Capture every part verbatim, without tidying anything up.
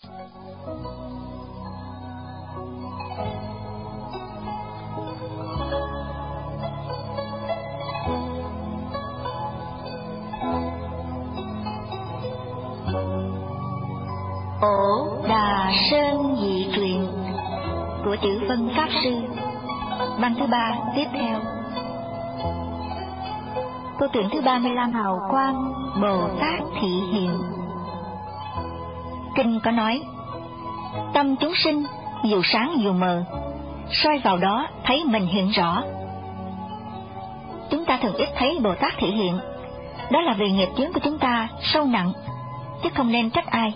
Ổ Đà Sơn Dị Truyện của Chữ Vân Pháp Sư. Băng thứ ba tiếp theo. Câu chuyện thứ ba mươi lăm. Hào quang Bồ Tát thị hiện. Kinh có nói: tâm chúng sinh dù sáng dù mờ, soi vào đó thấy mình hiện rõ. Chúng ta thường ít thấy Bồ Tát thị hiện, đó là vì nghiệp chướng của chúng ta sâu nặng, chứ không nên trách ai.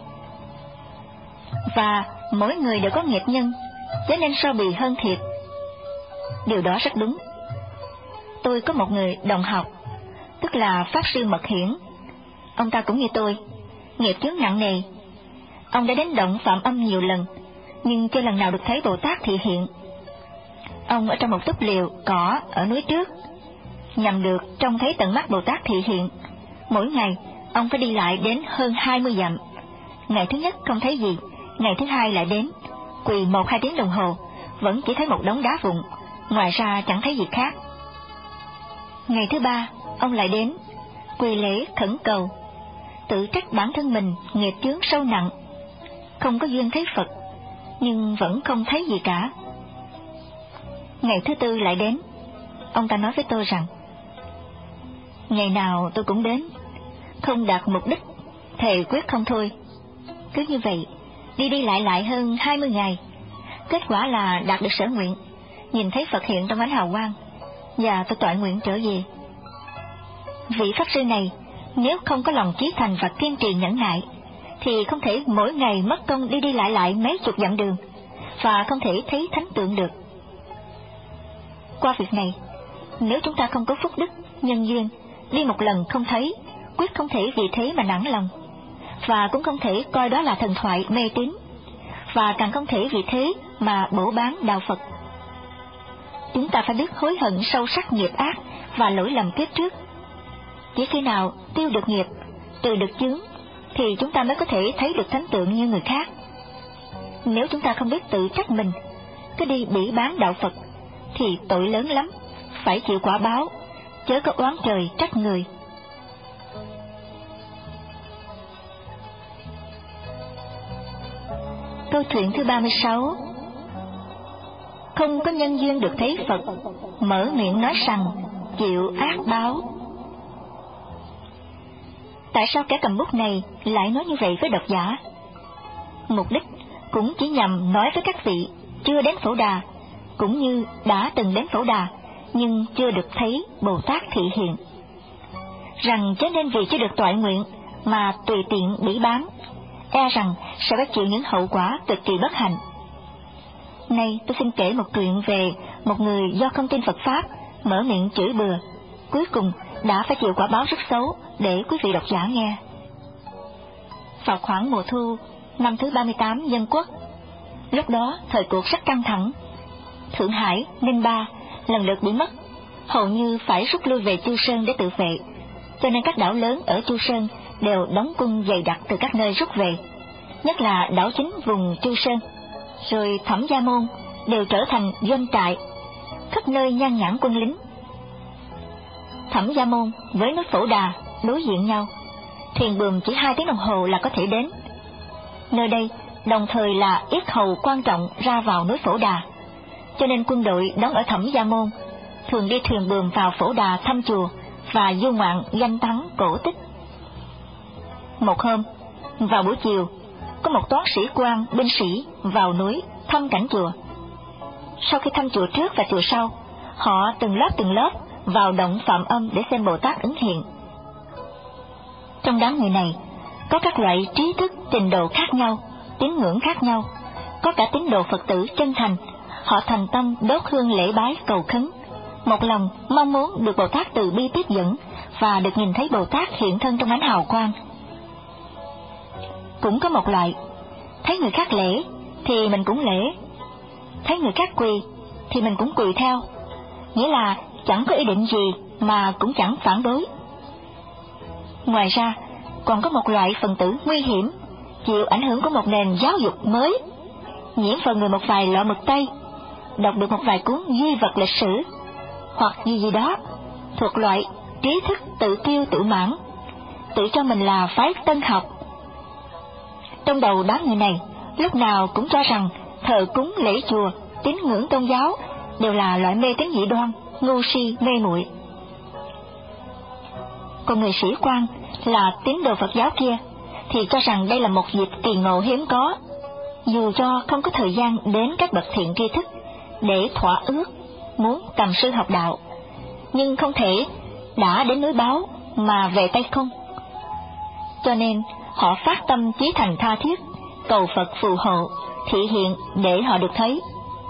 Và mỗi người đều có nghiệp nhân, cho nên so bì hơn thiệt. Điều đó rất đúng. Tôi có một người đồng học, tức là Pháp Sư Mật Hiển. Ông ta cũng như tôi, nghiệp chướng nặng nề. Ông đã đến động Phạm Âm nhiều lần, nhưng chưa lần nào được thấy Bồ Tát thị hiện. Ông ở trong một túp liều cỏ ở núi trước, nhằm được trông thấy tận mắt Bồ Tát thị hiện. Mỗi ngày ông phải đi lại đến hơn hai mươi dặm. Ngày thứ nhất không thấy gì, ngày thứ hai lại đến, quỳ một hai tiếng đồng hồ, vẫn chỉ thấy một đống đá vụn, ngoài ra chẳng thấy gì khác. Ngày thứ ba ông lại đến, quỳ lễ khẩn cầu, tự trách bản thân mình nghiệp chướng sâu nặng, không có duyên thấy Phật, nhưng vẫn không thấy gì cả. Ngày thứ tư lại đến, ông ta nói với tôi rằng: ngày nào tôi cũng đến, không đạt mục đích, thề quyết không thôi. Cứ như vậy, đi đi lại lại hơn hai mươi ngày, kết quả là đạt được sở nguyện, nhìn thấy Phật hiện trong ánh hào quang, và tôi toại nguyện trở về. Vị Pháp Sư này, nếu không có lòng chí thành và kiên trì nhẫn nại, thì không thể mỗi ngày mất công đi đi lại lại mấy chục dặm đường, và không thể thấy thánh tượng được. Qua việc này, nếu chúng ta không có phúc đức, nhân duyên, đi một lần không thấy, quyết không thể vì thế mà nản lòng, và cũng không thể coi đó là thần thoại mê tín, và càng không thể vì thế mà bổ bán đạo Phật. Chúng ta phải biết hối hận sâu sắc nghiệp ác và lỗi lầm kiếp trước. Chỉ khi nào tiêu được nghiệp, trừ được chướng, thì chúng ta mới có thể thấy được thánh tượng như người khác. Nếu chúng ta không biết tự trách mình, cứ đi bỉ bán đạo Phật, thì tội lớn lắm, phải chịu quả báo, chớ có oán trời trách người. Câu chuyện thứ ba mươi sáu. Không có nhân duyên được thấy Phật, mở miệng nói rằng chịu ác báo. Tại sao kẻ cầm bút này lại nói như vậy với độc giả? Mục đích cũng chỉ nhằm nói với các vị chưa đến Phổ Đà, cũng như đã từng đến Phổ Đà nhưng chưa được thấy Bồ Tát thị hiện, rằng chớ nên vì chưa được toại nguyện mà tùy tiện bỉ bán, e rằng sẽ phải chịu những hậu quả cực kỳ bất hạnh. Nay tôi xin kể một chuyện về một người do không tin Phật Pháp, mở miệng chửi bừa, cuối cùng đã phải chịu quả báo rất xấu, để quý vị độc giả nghe. Vào khoảng mùa thu năm thứ ba mươi tám Dân Quốc, lúc đó thời cuộc rất căng thẳng, Thượng Hải, Ninh Ba lần lượt bị mất, hầu như phải rút lui về Chu Sơn để tự vệ, cho nên các đảo lớn ở Chu Sơn đều đóng quân dày đặc từ các nơi rút về, nhất là đảo chính vùng Chu Sơn, rồi Thẩm Gia Môn đều trở thành doanh trại, khắp nơi nhan nhản quân lính. Thẩm Gia Môn với núi Phổ Đà đối diện nhau, thuyền buồm chỉ hai tiếng đồng hồ là có thể đến. Nơi đây đồng thời là yết hầu quan trọng ra vào núi Phổ Đà, cho nên quân đội đóng ở Thẩm Gia Môn thường đi thuyền buồm vào Phổ Đà thăm chùa và du ngoạn danh thắng cổ tích. Một hôm vào buổi chiều, có một toán sĩ quan binh sĩ vào núi thăm cảnh chùa. Sau khi thăm chùa trước và chùa sau, họ từng lớp từng lớp vào động Phạm Âm để xem Bồ Tát ứng hiện. Trong đám người này có các loại trí thức trình độ khác nhau, tín ngưỡng khác nhau, có cả tín đồ Phật tử chân thành. Họ thành tâm đốt hương lễ bái cầu khấn, một lòng mong muốn được Bồ Tát từ bi tiếp dẫn và được nhìn thấy Bồ Tát hiện thân trong ánh hào quang. Cũng có một loại thấy người khác lễ thì mình cũng lễ, thấy người khác quỳ thì mình cũng quỳ theo, nghĩa là chẳng có ý định gì mà cũng chẳng phản đối. Ngoài ra còn có một loại phần tử nguy hiểm, chịu ảnh hưởng của một nền giáo dục mới, nhiễm vào người một vài lọ mực tây, đọc được một vài cuốn duy vật lịch sử, hoặc gì gì đó, thuộc loại trí thức tự kiêu tự mãn, tự cho mình là phái tân học. Trong đầu đám người này, lúc nào cũng cho rằng thờ cúng lễ chùa, tín ngưỡng tôn giáo đều là loại mê tín dị đoan, ngu si mê muội. Còn người sĩ quan là tín đồ Phật giáo kia thì cho rằng đây là một dịp kỳ ngộ hiếm có, dù cho không có thời gian đến các bậc thiện tri thức để thỏa ước muốn tầm sư học đạo, nhưng không thể đã đến núi báo mà về tay không. Cho nên họ phát tâm chí thành tha thiết, cầu Phật phù hộ, thị hiện để họ được thấy.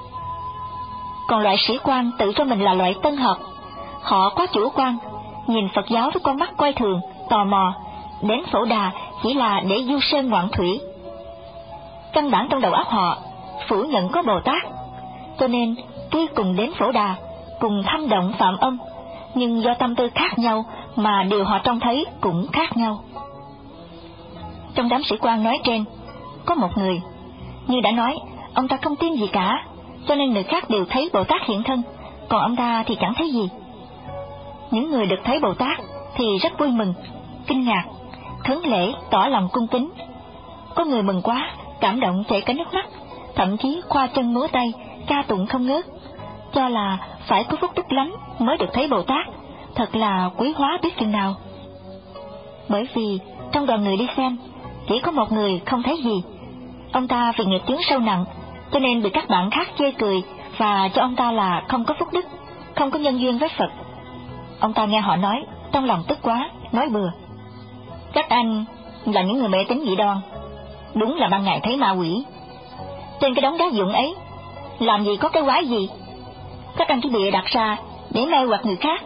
Còn loại sĩ quan tự cho mình là loại tân học, họ quá chủ quan, nhìn Phật giáo với con mắt coi thường, tò mò, đến Phổ Đà chỉ là để du sơn ngoạn thủy. Căn bản trong đầu óc họ phủ nhận có Bồ Tát, cho nên tuy cùng đến Phổ Đà, cùng thăm động Phạm Âm, nhưng do tâm tư khác nhau mà điều họ trông thấy cũng khác nhau. Trong đám sĩ quan nói trên, có một người, như đã nói, ông ta không tin gì cả, cho nên người khác đều thấy Bồ Tát hiện thân, còn ông ta thì chẳng thấy gì. Những người được thấy Bồ Tát thì rất vui mừng, kinh ngạc, khấn lễ tỏ lòng cung kính. Có người mừng quá, cảm động chảy cả nước mắt, thậm chí khoa chân múa tay, ca tụng không ngớt, cho là phải có phúc đức lắm mới được thấy Bồ Tát, thật là quý hóa biết chừng nào. Bởi vì trong đoàn người đi xem, chỉ có một người không thấy gì. Ông ta vì nghiệp chướng sâu nặng, cho nên bị các bạn khác chê cười và cho ông ta là không có phúc đức, không có nhân duyên với Phật. Ông ta nghe họ nói, trong lòng tức quá, nói bừa: các anh là những người mê tín dị đoan, đúng là ban ngày thấy ma quỷ. Trên cái đống đá vụn ấy, làm gì có cái quái gì? Các anh chỉ bịa đặt ra để mê hoặc người khác.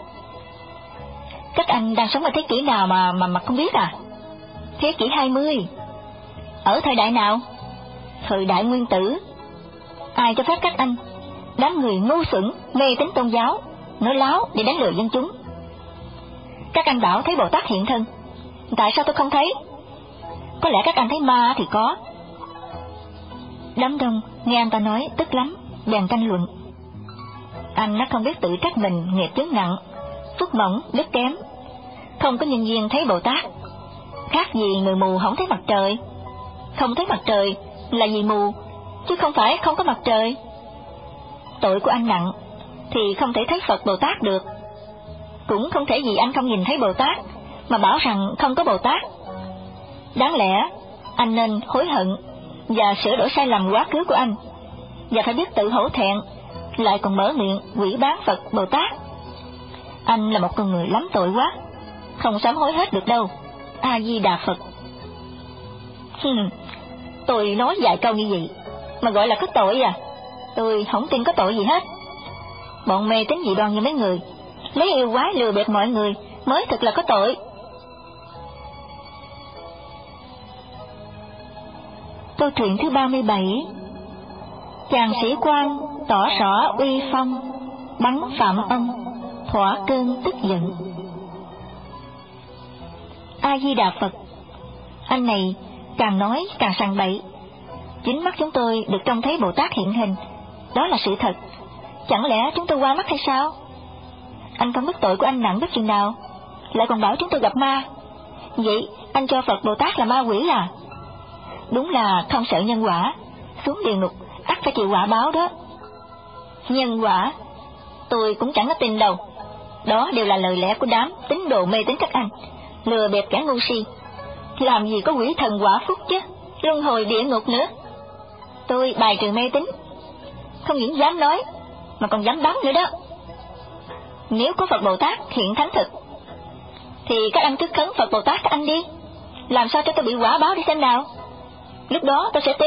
Các anh đang sống ở thế kỷ nào mà mà mà không biết à? Thế kỷ hai mươi. Ở thời đại nào? Thời đại Nguyên Tử. Ai cho phép các anh, đám người ngu xuẩn, mê tín tôn giáo, nói láo để đánh lừa dân chúng? Các anh bảo thấy Bồ Tát hiện thân, tại sao tôi không thấy? Có lẽ các anh thấy ma thì có. Đám đông nghe anh ta nói tức lắm, bèn tranh luận. Anh nó không biết tự trách mình nghiệp chướng nặng, phúc mỏng, đức kém, không có nhân duyên thấy Bồ Tát. Khác gì người mù không thấy mặt trời. Không thấy mặt trời là vì mù, chứ không phải không có mặt trời. Tội của anh nặng thì không thể thấy Phật Bồ Tát được, cũng không thể vì anh không nhìn thấy Bồ Tát mà bảo rằng không có Bồ Tát. Đáng lẽ anh nên hối hận và sửa đổi sai lầm quá khứ của anh, và phải biết tự hổ thẹn, lại còn mở miệng quỷ bán Phật Bồ Tát. Anh là một con người lắm tội quá, không sám hối hết được đâu. A Di Đà Phật. Hừm, tôi nói vài câu như vậy mà gọi là có tội à? Tôi không tin có tội gì hết. Bọn mê tín dị đoan như mấy người, lấy yêu quái lừa bịp mọi người mới thật là có tội. Câu chuyện thứ ba mươi bảy. Chàng sĩ quan tỏ rõ uy phong, bắn Phạm Âm, thỏa cơn tức giận. A Di Đà Phật. Anh này càng nói càng sằng bậy. Chính mắt chúng tôi được trông thấy Bồ Tát hiện hình, đó là sự thật. Chẳng lẽ chúng tôi qua mắt hay sao? Anh không biết tội của anh nặng biết chừng nào, lại còn bảo chúng tôi gặp ma. Vậy anh cho Phật Bồ Tát là ma quỷ à? Đúng là không sợ nhân quả, xuống địa ngục ắt phải chịu quả báo đó. Nhân quả tôi cũng chẳng có tin đâu. Đó đều là lời lẽ của đám tín đồ mê tín các anh, lừa bịp kẻ ngu si. Làm gì có quỷ thần quả phúc chứ, luân hồi địa ngục nữa. Tôi bài trừ mê tín, không những dám nói mà còn dám bắn nữa đó. Nếu có Phật Bồ Tát hiện thánh thực thì các anh cứ khấn Phật Bồ Tát các anh đi, làm sao cho tôi bị quả báo đi xem nào, lúc đó tôi sẽ tin.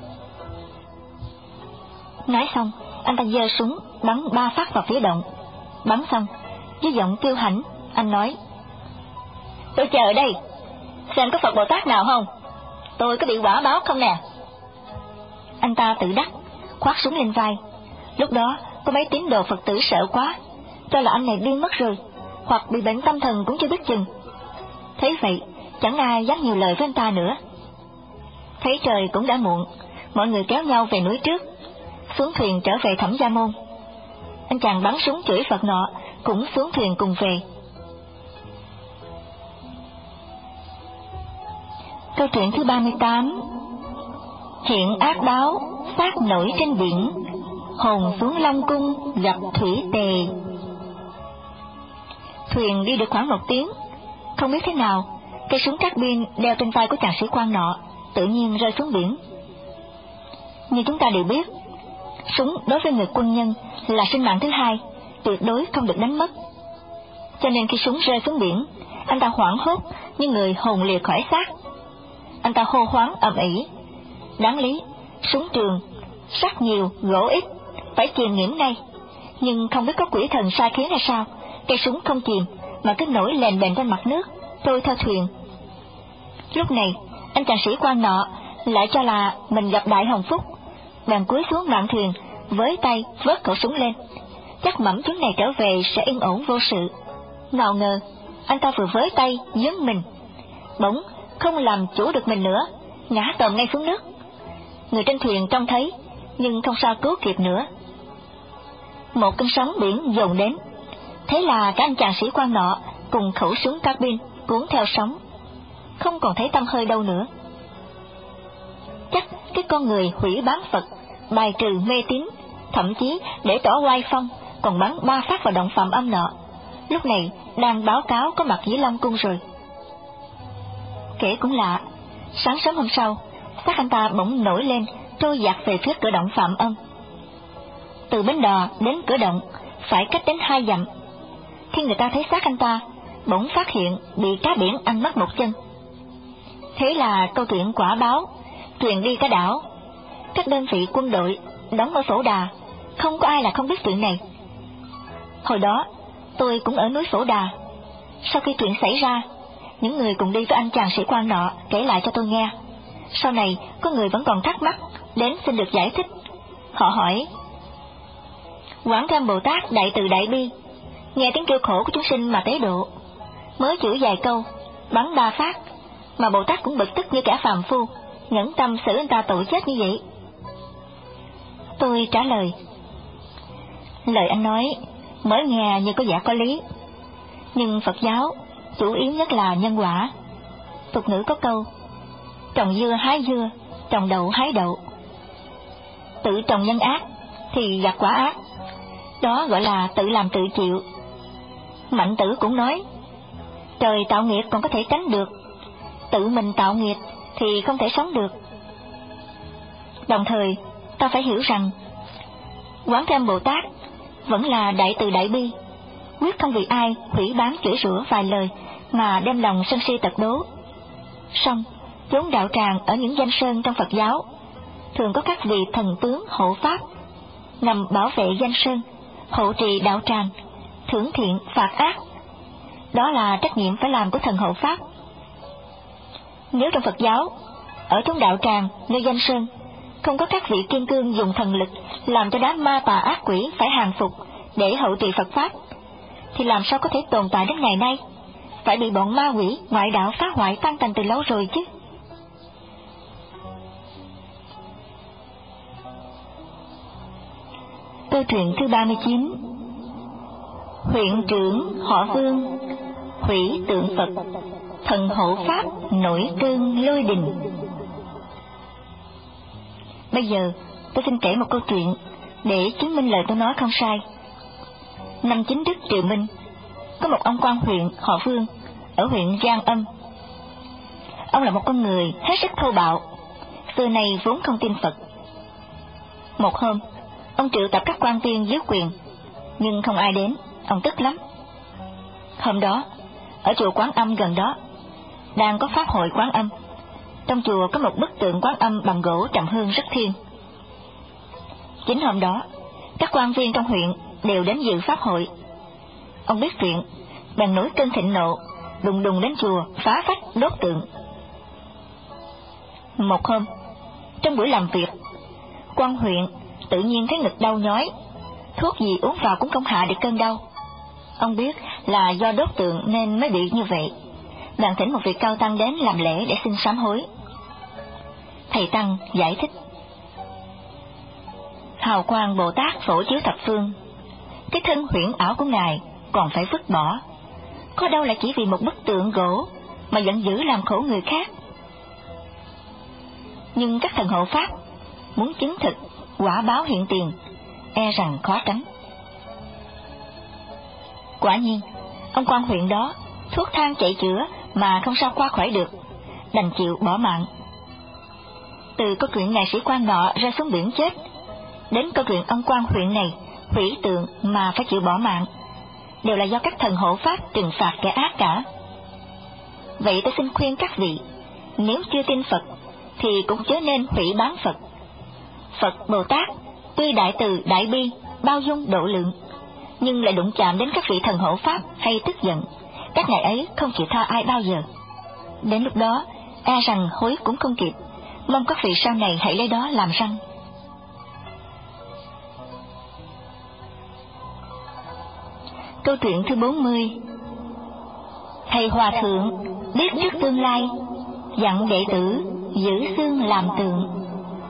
Nói xong, anh ta giơ súng bắn ba phát vào phía động. Bắn xong, với giọng kiêu hãnh, anh nói: tôi chờ ở đây, xem có Phật Bồ Tát nào không, tôi có bị quả báo không nè. Anh ta tự đắc, khoác súng lên vai. Lúc đó, có mấy tín đồ Phật tử sợ quá, cho là anh này điên mất rồi, hoặc bị bệnh tâm thần cũng chưa biết chừng. Thế vậy, chẳng ai dám nhiều lời với anh ta nữa. Thấy trời cũng đã muộn, mọi người kéo nhau về núi trước, xuống thuyền trở về Thẩm Gia Môn. Anh chàng bắn súng chửi Phật nọ cũng xuống thuyền cùng về. Câu chuyện thứ ba mươi tám. Hiện ác báo, xác nổi trên biển, hồn xuống Long Cung gặp thủy tề. Thuyền đi được khoảng một tiếng, không biết thế nào, cây súng carbine đeo trên tay của chàng sĩ quan nọ tự nhiên rơi xuống biển. Như chúng ta đều biết, súng đối với người quân nhân là sinh mạng thứ hai, tuyệt đối không được đánh mất. Cho nên khi súng rơi xuống biển, anh ta hoảng hốt như người hồn lìa khỏi xác. Anh ta hô hoáng ầm ĩ. Đáng lý, súng trường, sắt nhiều, gỗ ít, phải chìm nghiễm ngay. Nhưng không biết có quỷ thần sai khiến hay sao, cây súng không chìm mà cứ nổi lềnh bềnh trên mặt nước, trôi theo thuyền. Lúc này, anh chàng sĩ quan nọ lại cho là mình gặp đại hồng phúc, bèn cúi xuống mạn thuyền, với tay vớt khẩu súng lên, chắc mẩm chuyến này trở về sẽ yên ổn vô sự. Nào ngờ, anh ta vừa với tay dấn mình, bỗng không làm chủ được mình nữa, ngã tòm ngay xuống nước. Người trên thuyền trông thấy, nhưng không sao cứu kịp nữa. Một cơn sóng biển dồn đến, thế là cả anh chàng sĩ quan nọ cùng khẩu súng carbine cuốn theo sóng, không còn thấy tăm hơi đâu nữa. Chắc cái con người hủy bán Phật, bài trừ mê tín, thậm chí để tỏ oai phong, còn bắn ba phát vào động Phạm Âm nọ, lúc này đang báo cáo có mặt dưới Long Cung rồi. Kể cũng lạ, sáng sớm hôm sau, xác anh ta bỗng nổi lên, trôi dạt về phía cửa động Phạm Âm. Từ bến đò đến cửa động phải cách đến hai dặm. Khi người ta thấy xác anh ta, bỗng phát hiện bị cá biển ăn mất một chân. Thế là câu chuyện quả báo truyền đi cả đảo. Các đơn vị quân đội đóng ở Phổ Đà, không có ai là không biết chuyện này. Hồi đó tôi cũng ở núi Phổ Đà. Sau khi chuyện xảy ra, những người cùng đi với anh chàng sĩ quan nọ kể lại cho tôi nghe. Sau này có người vẫn còn thắc mắc, đến xin được giải thích. Họ hỏi: Quảng Tham Bồ Tát đại từ đại bi, nghe tiếng kêu khổ của chúng sinh mà tế độ, mới chửi vài câu, bắn ba phát, mà Bồ Tát cũng bực tức như kẻ phàm phu, nhẫn tâm xử anh ta tội chết như vậy. Tôi trả lời: Lời anh nói mới nghe như có vẻ có lý, nhưng Phật giáo chủ yếu nhất là nhân quả. Tục ngữ có câu: trồng dưa hái dưa, trồng đậu hái đậu. Tự trồng nhân ác thì gặt quả ác, đó gọi là tự làm tự chịu. Mạnh Tử cũng nói: trời tạo nghiệp còn có thể tránh được, tự mình tạo nghiệp thì không thể sống được. Đồng thời ta phải hiểu rằng Quán Thế Âm Bồ Tát vẫn là đại từ đại bi, quyết không vì ai hủy bán chửi rủa vài lời mà đem lòng sân si tật đố. Song chốn đạo tràng ở những danh sơn trong Phật giáo thường có các vị thần tướng hộ pháp nằm bảo vệ danh sơn, hộ trì đạo tràng, thưởng thiện phạt ác. Đó là trách nhiệm phải làm của thần hộ pháp. Nếu trong Phật giáo, ở chốn đạo tràng nơi danh sơn không có các vị kiên cương dùng thần lực làm cho đám ma tà ác quỷ phải hàng phục để hậu trì Phật pháp, thì làm sao có thể tồn tại đến ngày nay, phải bị bọn ma quỷ ngoại đạo phá hoại tan tành từ lâu rồi chứ. Câu chuyện thứ ba mươi chín. Huyện trưởng họ Vương hủy tượng Phật, thần hộ pháp nổi cơn lôi đình. Bây giờ tôi xin kể một câu chuyện để chứng minh lời tôi nói không sai. Năm Chính Đức Triều Minh, có một ông quan huyện họ Vương ở huyện Giang Âm. Ông là một con người hết sức thô bạo, xưa nay vốn không tin Phật. Một hôm, ông triệu tập các quan viên dưới quyền, nhưng không ai đến, ông tức lắm. Hôm đó, ở chùa Quán Âm gần đó, đang có pháp hội Quán Âm. Trong chùa có một bức tượng Quán Âm bằng gỗ trầm hương rất thiêng. Chính hôm đó, các quan viên trong huyện đều đến dự pháp hội. Ông biết chuyện, bèn nổi cơn thịnh nộ, đùng đùng đến chùa phá phách đốt tượng. Một hôm, trong buổi làm việc, quan huyện tự nhiên thấy ngực đau nhói, thuốc gì uống vào cũng không hạ được cơn đau. Ông biết là do đốt tượng nên mới bị như vậy, bèn thỉnh một vị cao tăng đến làm lễ để xin sám hối. Thầy Tăng giải thích: hào quang Bồ Tát phổ chiếu thập phương, cái thân huyễn ảo của Ngài còn phải vứt bỏ, có đâu là chỉ vì một bức tượng gỗ mà giận dữ làm khổ người khác. Nhưng các thần hộ pháp muốn chứng thực quả báo hiện tiền, e rằng khó tránh. Quả nhiên, ông quan huyện đó thuốc thang chạy chữa mà không sao qua khỏi được, đành chịu bỏ mạng. Từ câu chuyện ngài sĩ quan nọ ra xuống biển chết, đến câu chuyện ông quan huyện này hủy tượng mà phải chịu bỏ mạng, đều là do các thần hộ pháp trừng phạt kẻ ác cả. Vậy tôi xin khuyên các vị, nếu chưa tin Phật thì cũng chớ nên hủy bán Phật. Phật Bồ Tát tuy đại từ đại bi, bao dung độ lượng, nhưng lại đụng chạm đến các vị thần hộ pháp hay tức giận, các ngài ấy không chịu tha ai bao giờ. Đến lúc đó e rằng hối cũng không kịp, mong các vị sau này hãy lấy đó làm răn. Câu chuyện thứ bốn mươi. Thầy Hòa Thượng biết trước tương lai, dặn đệ tử giữ xương làm tượng.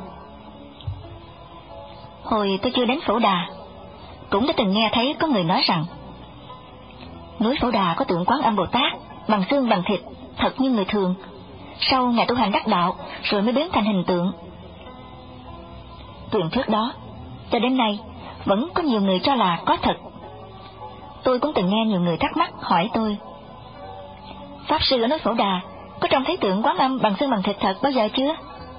Hồi tôi chưa đến Phổ Đà, cũng đã từng nghe thấy có người nói rằng núi Phổ Đà có tượng Quán Âm Bồ Tát bằng xương bằng thịt, thật như người thường, sau ngày tu hành đắc đạo rồi mới biến thành hình tượng. Truyền thuyết đó cho đến nay vẫn có nhiều người cho là có thật. Tôi cũng từng nghe nhiều người thắc mắc hỏi tôi: Pháp sư ở núi Phổ Đà có trông thấy tượng Quán Âm bằng xương bằng thịt thật bao giờ chưa?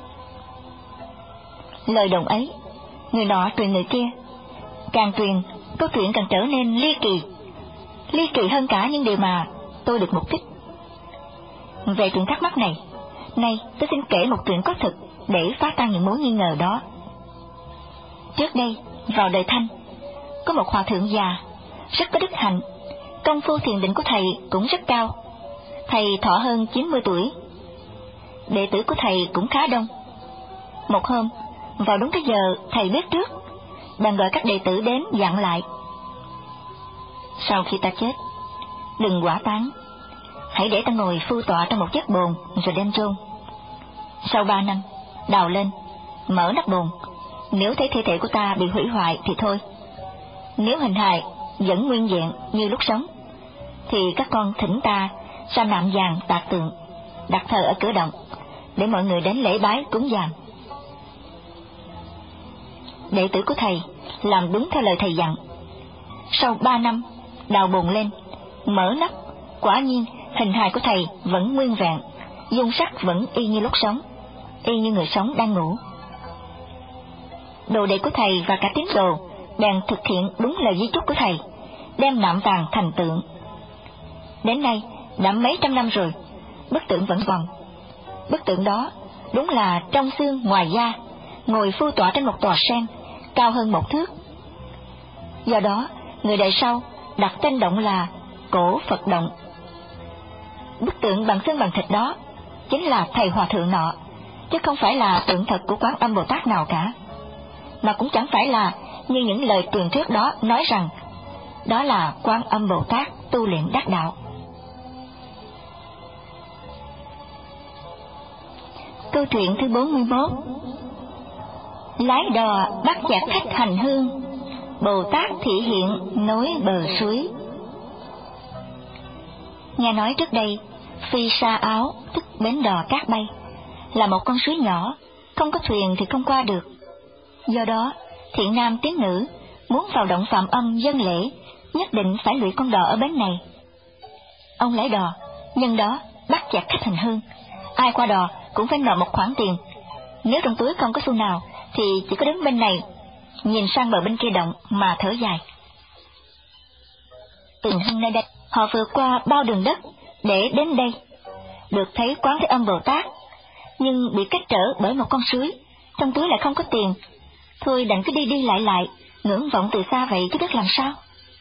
Lời đồn ấy, người nọ truyền người kia, càng truyền câu chuyện càng trở nên ly kỳ, ly kỳ hơn cả những điều mà tôi được mục kích. Về chuyện thắc mắc này, nay tôi xin kể một chuyện có thực để phá tan những mối nghi ngờ đó. Trước đây, vào đời Thanh, có một hòa thượng già, rất có đức hạnh, công phu thiền định của thầy cũng rất cao. Thầy thọ hơn chín mươi tuổi. Đệ tử của thầy cũng khá đông. Một hôm, vào đúng cái giờ thầy biết trước, bèn gọi các đệ tử đến dặn lại: sau khi ta chết, đừng hỏa táng, hãy để ta ngồi phu tọa trong một chiếc bồn rồi đem chôn. Sau ba năm, đào lên, mở nắp bồn, nếu thấy thi thể của ta bị hủy hoại thì thôi. Nếu hình hài vẫn nguyên vẹn như lúc sống, thì các con thỉnh ta sa nạm vàng tạc tượng, đặt thờ ở cửa động, để mọi người đến lễ bái cúng dường. Đệ tử của thầy làm đúng theo lời thầy dặn. Sau ba năm, đào bồn lên, mở nắp, quả nhiên hình hài của thầy vẫn nguyên vẹn, dung sắc vẫn y như lúc sống, y như người sống đang ngủ. Đồ đệ của thầy và cả tín đồ bèn thực hiện đúng lời di chúc của thầy, đem nạm vàng thành tượng. Đến nay đã mấy trăm năm rồi, bức tượng vẫn còn. Bức tượng đó đúng là trong xương ngoài da, ngồi phu tọa trên một tòa sen cao hơn một thước. Do đó người đời sau đặt tên động là Cổ Phật Động. Bức tượng bằng xương bằng thịt đó chính là thầy hòa thượng nọ, chứ không phải là tượng thật của Quán Âm Bồ Tát nào cả, mà cũng chẳng phải là như những lời truyền thuyết đó nói rằng đó là Quán Âm Bồ Tát tu luyện đắc đạo. Câu chuyện thứ bốn mươi mốt. Lái đò bắt chặt khách hành hương, Bồ Tát thị hiện nối bờ suối. Nghe nói trước đây, Phi Sa Áo, tức bến đò cát bay, là một con suối nhỏ, không có thuyền thì không qua được. Do đó, thiện nam tín nữ muốn vào động Phạm Âm dâng lễ, nhất định phải lụy con đò ở bến này. Ông lái đò nhân đó bắt chặt khách hành hương, ai qua đò cũng phải nợ một khoản tiền. Nếu trong túi không có xu nào thì chỉ có đứng bên này, nhìn sang bờ bên kia động mà thở dài. Từ hôm nay đây, họ vượt qua bao đường đất để đến đây, được thấy Quán Thế Âm Bồ Tát, nhưng bị cách trở bởi một con suối, trong túi lại không có tiền. Thôi đành cứ đi đi lại lại, ngưỡng vọng từ xa vậy chứ biết làm sao.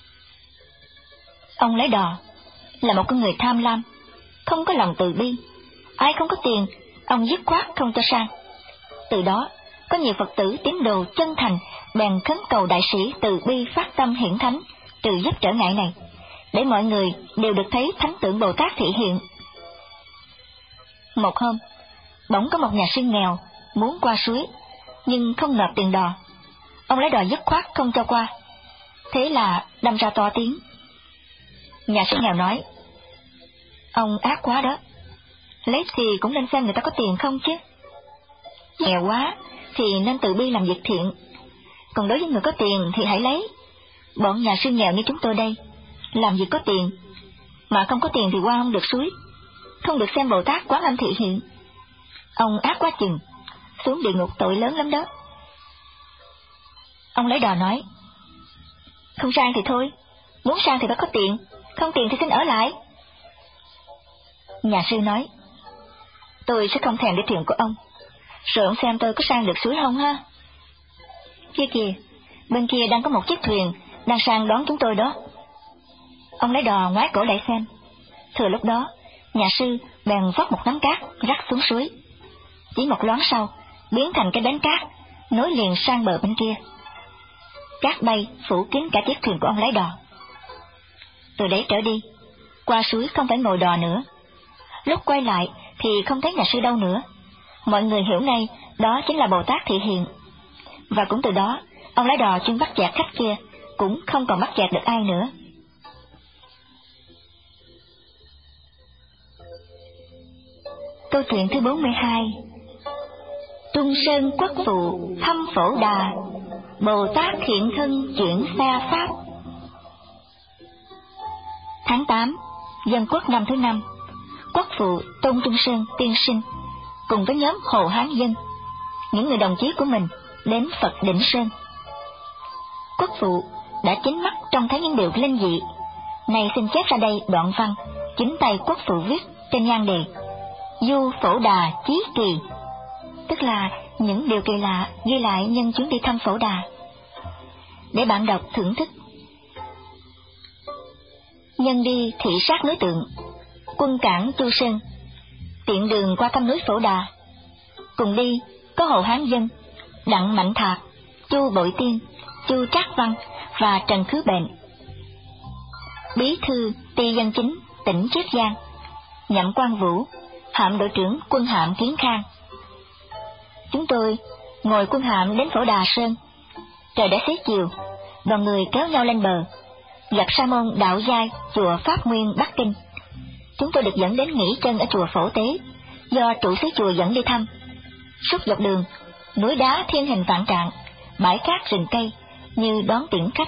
Ông lái đò là một con người tham lam, không có lòng từ bi. Ai không có tiền, ông dứt khoát không cho sang. Từ đó, có nhiều Phật tử tín đồ chân thành bèn khấn cầu đại sĩ từ bi phát tâm hiển thánh, trừ giúp trở ngại này, để mọi người đều được thấy thánh tượng Bồ Tát thị hiện. Một hôm, bỗng có một nhà sư nghèo muốn qua suối, nhưng không nộp tiền đò. Ông lái đò dứt khoát không cho qua. Thế là đâm ra to tiếng. Nhà sư nghèo nói: Ông ác quá đó, lấy thì cũng nên xem người ta có tiền không chứ. Nghèo quá thì nên từ bi làm việc thiện, còn đối với người có tiền thì hãy lấy. Bọn nhà sư nghèo như chúng tôi đây, làm gì có tiền, mà không có tiền thì qua không được suối, không được xem Bồ Tát Quán Âm thị hiện. Ông ác quá chừng, xuống địa ngục tội lớn lắm đó. Ông lấy đò nói: Không sang thì thôi, muốn sang thì phải có tiền, không tiền thì xin ở lại. Nhà sư nói: Tôi sẽ không thèm để thuyền của ông, rồi ông xem tôi có sang được suối không ha. Kia kìa, bên kia đang có một chiếc thuyền đang sang đón chúng tôi đó. Ông lấy đò ngoái cổ lại xem. Thừa lúc đó, nhà sư bèn vót một nắm cát rắc xuống suối. Chỉ một loáng sau, biến thành cái bến cát nối liền sang bờ bên kia. Cát bay phủ kín cả chiếc thuyền của ông lấy đò. Từ đấy trở đi, qua suối không phải ngồi đò nữa. Lúc quay lại thì không thấy nhà sư đâu nữa. Mọi người hiểu ngay đó chính là Bồ Tát thị hiện. Và cũng từ đó, ông lái đò chuyên bắt chẹt khách kia cũng không còn bắt chẹt được ai nữa. Câu chuyện thứ bốn mươi hai. Trung Sơn Quốc Phụ thăm Phổ Đà, Bồ Tát hiện thân chuyển xa Pháp. Tháng tám, Dân Quốc năm thứ năm, Quốc Phụ Tôn Trung Sơn tiên sinh cùng với nhóm Hồ Hán Dân, những người đồng chí của mình, đến Phật Đỉnh Sơn. Quốc Phụ đã chính mắt trông thấy những điều linh dị. Này xin chép ra đây đoạn văn chính tay Quốc Phụ viết trên nhan đề Du Phổ Đà Chí Kỳ, tức là những điều kỳ lạ ghi lại nhân chuyến đi thăm Phổ Đà, để bạn đọc thưởng thức. Nhân đi thị sát núi Tượng, quân cảng Chu Sơn, tiện đường qua thăm núi Phổ Đà. Cùng đi có Hồ Hán Dân, Đặng Mạnh Thạc, Chu Bội Tiên, Chu Trác Văn và Trần Khứ Bệnh. Bí thư ty dân chính tỉnh Chiết Giang, Nhậm Quang Vũ, hạm đội trưởng quân hạm Kiến Khang. Chúng tôi ngồi quân hạm đến Phổ Đà Sơn. Trời đã xế chiều, đoàn người kéo nhau lên bờ, gặp sa môn Đạo Giai chùa Pháp Nguyên Bắc Kinh. Chúng tôi được dẫn đến nghỉ chân ở chùa Phổ Tế, do trụ xứ chùa dẫn đi thăm. Suốt dọc đường, núi đá thiên hình vạn trạng, bãi cát rừng cây như đón tiễn khách.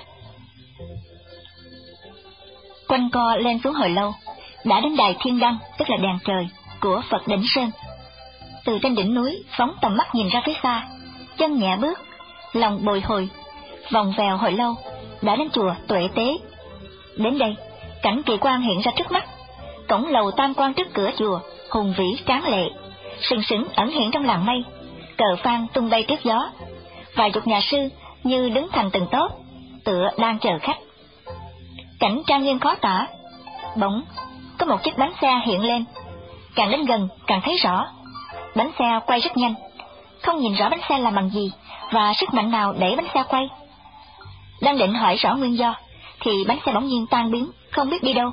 Quanh co lên xuống hồi lâu, đã đến đài thiên đăng, tức là đèn trời của Phật Đỉnh Sơn. Từ trên đỉnh núi phóng tầm mắt nhìn ra phía xa, chân nhẹ bước, lòng bồi hồi, vòng vèo hồi lâu, đã đến chùa Tuệ Tế. Đến đây, cảnh kỳ quan hiện ra trước mắt. Cổng lầu tam quan trước cửa chùa hùng vĩ tráng lệ, sừng sững ẩn hiện trong làn mây, cờ phan tung bay trước gió. Vài chục nhà sư như đứng thành từng tốp, tựa đang chờ khách. Cảnh trang nghiêm khó tả. Bỗng có một chiếc bánh xe hiện lên, càng đến gần càng thấy rõ. Bánh xe quay rất nhanh, không nhìn rõ bánh xe làm bằng gì và sức mạnh nào đẩy bánh xe quay. Đang định hỏi rõ nguyên do thì bánh xe bỗng nhiên tan biến, không biết đi đâu.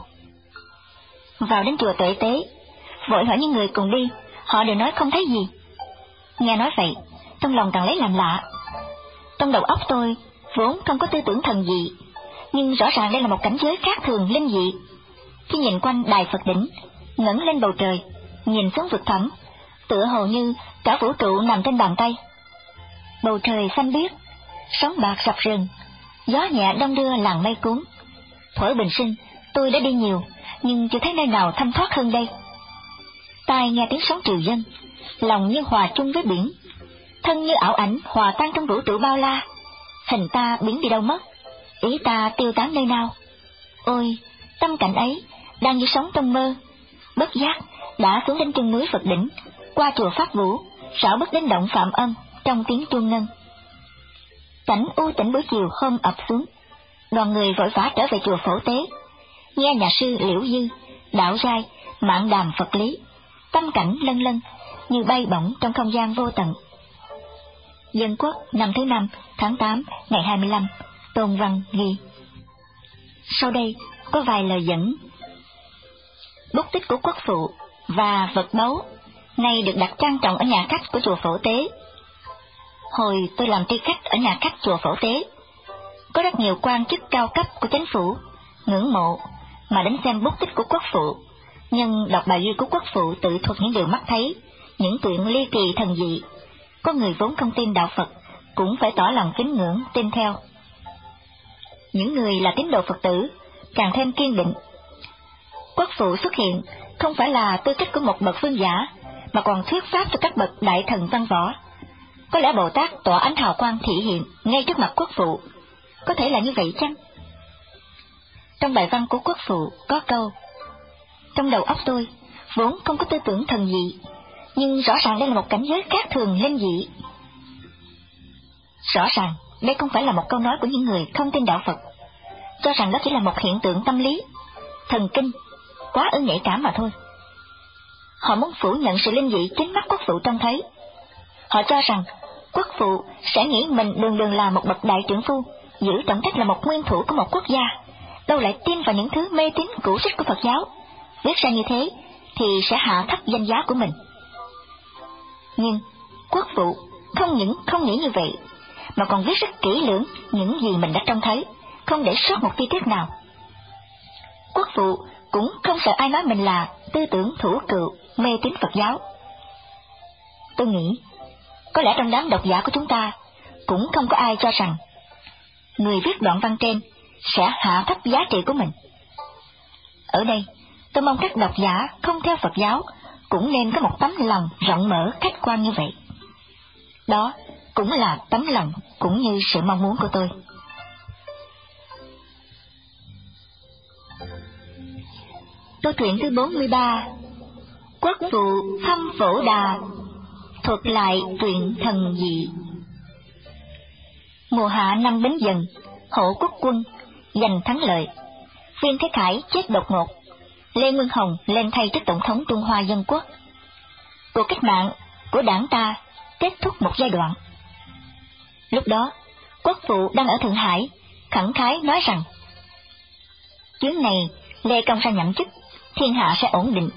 Vào đến chùa Tuệ Tế, vội hỏi những người cùng đi, họ đều nói không thấy gì. Nghe nói vậy, trong lòng càng lấy làm lạ. Trong đầu óc tôi vốn không có tư tưởng thần dị, nhưng rõ ràng đây là một cảnh giới khác thường linh dị. Khi nhìn quanh đài Phật đỉnh, ngẩng lên bầu trời, nhìn xuống vực thẳm, tựa hồ như cả vũ trụ nằm trên bàn tay. Bầu trời xanh biếc, sóng bạc rập rừng, gió nhẹ đông đưa làn mây cuốn. Thuở bình sinh, tôi đã đi nhiều, nhưng chưa thấy nơi nào thanh thoát hơn đây. Tai nghe tiếng sóng triều dâng, lòng như hòa chung với biển, thân như ảo ảnh hòa tan trong vũ trụ bao la. Hình ta biến đi đâu mất, ý ta tiêu tán nơi nào. Ôi, tâm cảnh ấy đang như sống trong mơ. Bất giác đã xuống đến chân núi Phật đỉnh, qua chùa Pháp Vũ, rảo bước đến động Phạm Ân trong tiếng chuông ngân. Cảnh u tĩnh buổi chiều hôm ập xuống, đoàn người vội vã trở về chùa Phổ Tế, nghe nhà sư Liễu Dư, Đạo Giai mạn đàm Phật lý, tâm cảnh lân lân như bay bổng trong không gian vô tận. Dân Quốc năm thứ năm, tháng tám, ngày hai mươi lăm, Tôn Văn ghi. Sau đây có vài lời dẫn. Bút tích của Quốc Phụ và vật báu nay được đặt trang trọng ở nhà khách của chùa Phổ Tế. Hồi tôi làm tri khách ở nhà khách chùa Phổ Tế, có rất nhiều quan chức cao cấp của chính phủ ngưỡng mộ mà đến xem bút tích của quốc phụ, nhưng đọc bài ghi của quốc phụ tự thuật những điều mắt thấy, những chuyện ly kỳ thần dị. Có người vốn không tin đạo Phật cũng phải tỏ lòng kính ngưỡng tin theo. Những người là tín đồ Phật tử càng thêm kiên định. Quốc phụ xuất hiện không phải là tư cách của một bậc vương giả, mà còn thuyết pháp cho các bậc đại thần văn võ. Có lẽ Bồ Tát tỏa ánh hào quang thị hiện ngay trước mặt quốc phụ, có thể là như vậy chăng? Trong bài văn của quốc phụ có câu: trong đầu óc tôi vốn không có tư tưởng thần dị, nhưng rõ ràng đây là một cảnh giới khác thường linh dị. Rõ ràng đây không phải là một câu nói của những người không tin đạo Phật, cho rằng đó chỉ là một hiện tượng tâm lý, thần kinh, quá ư nhạy cảm mà thôi. Họ muốn phủ nhận sự linh dị chính mắt quốc phụ trông thấy. Họ cho rằng quốc phụ sẽ nghĩ mình đường đường là một bậc đại trưởng phu, giữ trọng trách là một nguyên thủ của một quốc gia, đâu lại tin vào những thứ mê tín cũ rích của Phật giáo. Viết ra như thế thì sẽ hạ thấp danh giá của mình. Nhưng quốc phụ không những không nghĩ như vậy, mà còn viết rất kỹ lưỡng những gì mình đã trông thấy, không để sót một chi tiết nào. Quốc phụ cũng không sợ ai nói mình là tư tưởng thủ cựu, mê tín Phật giáo. Tôi nghĩ, có lẽ trong đám độc giả của chúng ta cũng không có ai cho rằng người viết đoạn văn trên sẽ hạ thấp giá trị của mình. Ở đây, tôi mong các độc giả không theo Phật giáo cũng nên có một tấm lòng rộng mở khách quan như vậy. Đó cũng là tấm lòng cũng như sự mong muốn của tôi. Câu chuyện thứ bốn mươi ba. Quốc phụ thăm Phổ Đà, thuật lại chuyện thần dị. Mùa hạ năm Bính Dần, Hộ Quốc quân giành thắng lợi. Viên Thế Khải chết đột ngột. Lê Nguyên Hồng lên thay chức tổng thống Trung Hoa Dân Quốc. Cuộc cách mạng của đảng ta kết thúc một giai đoạn. Lúc đó, quốc phụ đang ở Thượng Hải, khẳng khái nói rằng: chuyến này Lê Công ra nhậm chức, thiên hạ sẽ ổn định.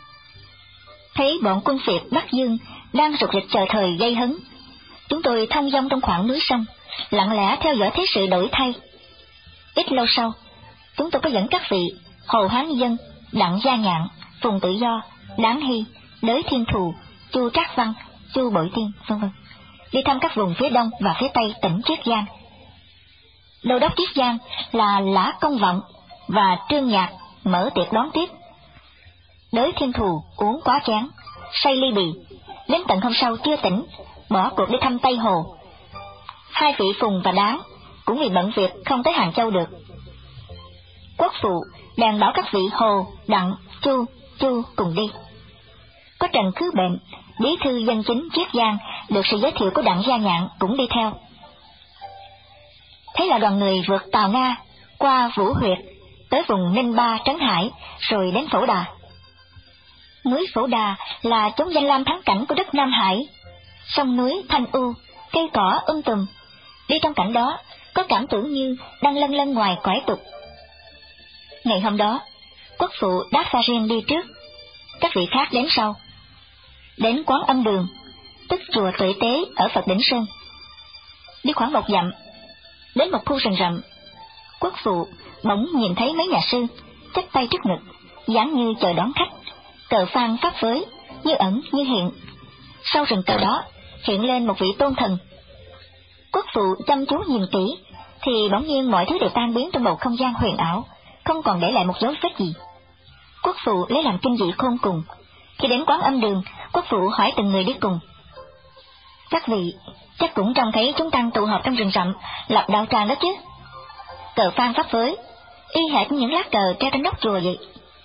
Thấy bọn quân Việt Bắc Dương đang rục rịch chờ thời gây hấn, chúng tôi thong dong trong khoảng núi sông, lặng lẽ theo dõi thế sự đổi thay. Ít lâu sau, chúng tôi có dẫn các vị Hồ Hán Dân, Đặng Gia Nhạn, Phùng Tự Do, Đáng Hy, Đới Thiên Thù, Chu Trác Văn, Chu Bội Tiên, vân vân đi thăm các vùng phía đông và phía tây tỉnh Chiết Giang. Đô đốc Chiết Giang là Lã Công Vọng và Trương Nhạc mở tiệc đón tiếp. Đới Thiên Thù uống quá chén, say ly bì, đến tận hôm sau chưa tỉnh, bỏ cuộc đi thăm Tây Hồ. Hai vị Phùng và Đáng cũng vì bận việc không tới Hàng Châu được. Quốc phụ bèn bảo các vị Hồ, Đặng, Chu, Chu cùng đi. Có Trần Khứ Bệnh, bí thư dân chính Chiết Giang, được sự giới thiệu của Đặng Gia Nhạn cũng đi theo. Thế là đoàn người vượt Tào Nga, qua Vũ Huyệt, tới vùng Ninh Ba, Trấn Hải, rồi đến Phổ Đà. Núi Phổ Đà là chốn danh lam thắng cảnh của đất Nam Hải, sông núi thanh u, cây cỏ um tùm. Đi trong cảnh đó, có cảm tưởng như đang lân lân ngoài cõi tục. Ngày hôm đó, quốc phụ đáp xa riêng đi trước, các vị khác đến sau. Đến quán Âm Đường, tức chùa Tuệ Tế ở Phật Đỉnh Sơn. Đi khoảng một dặm, đến một khu rừng rậm, quốc phụ bỗng nhìn thấy mấy nhà sư chắp tay trước ngực, dáng như chờ đón khách, cờ phang pháp phới, như ẩn như hiện. Sau rừng cờ đó hiện lên một vị tôn thần. Quốc phụ chăm chú nhìn kỹ, thì bỗng nhiên mọi thứ đều tan biến trong bầu không gian huyền ảo, không còn để lại một dấu vết gì. Quốc phụ lấy làm kinh dị khôn cùng. Khi đến quán Âm Đường, quốc phụ hỏi từng người đi cùng: các vị chắc cũng trông thấy chúng tăng tụ họp trong rừng rậm lập đạo tràng đó chứ? Cờ phang pháp phới y hệt những lá cờ treo trên nóc chùa vậy.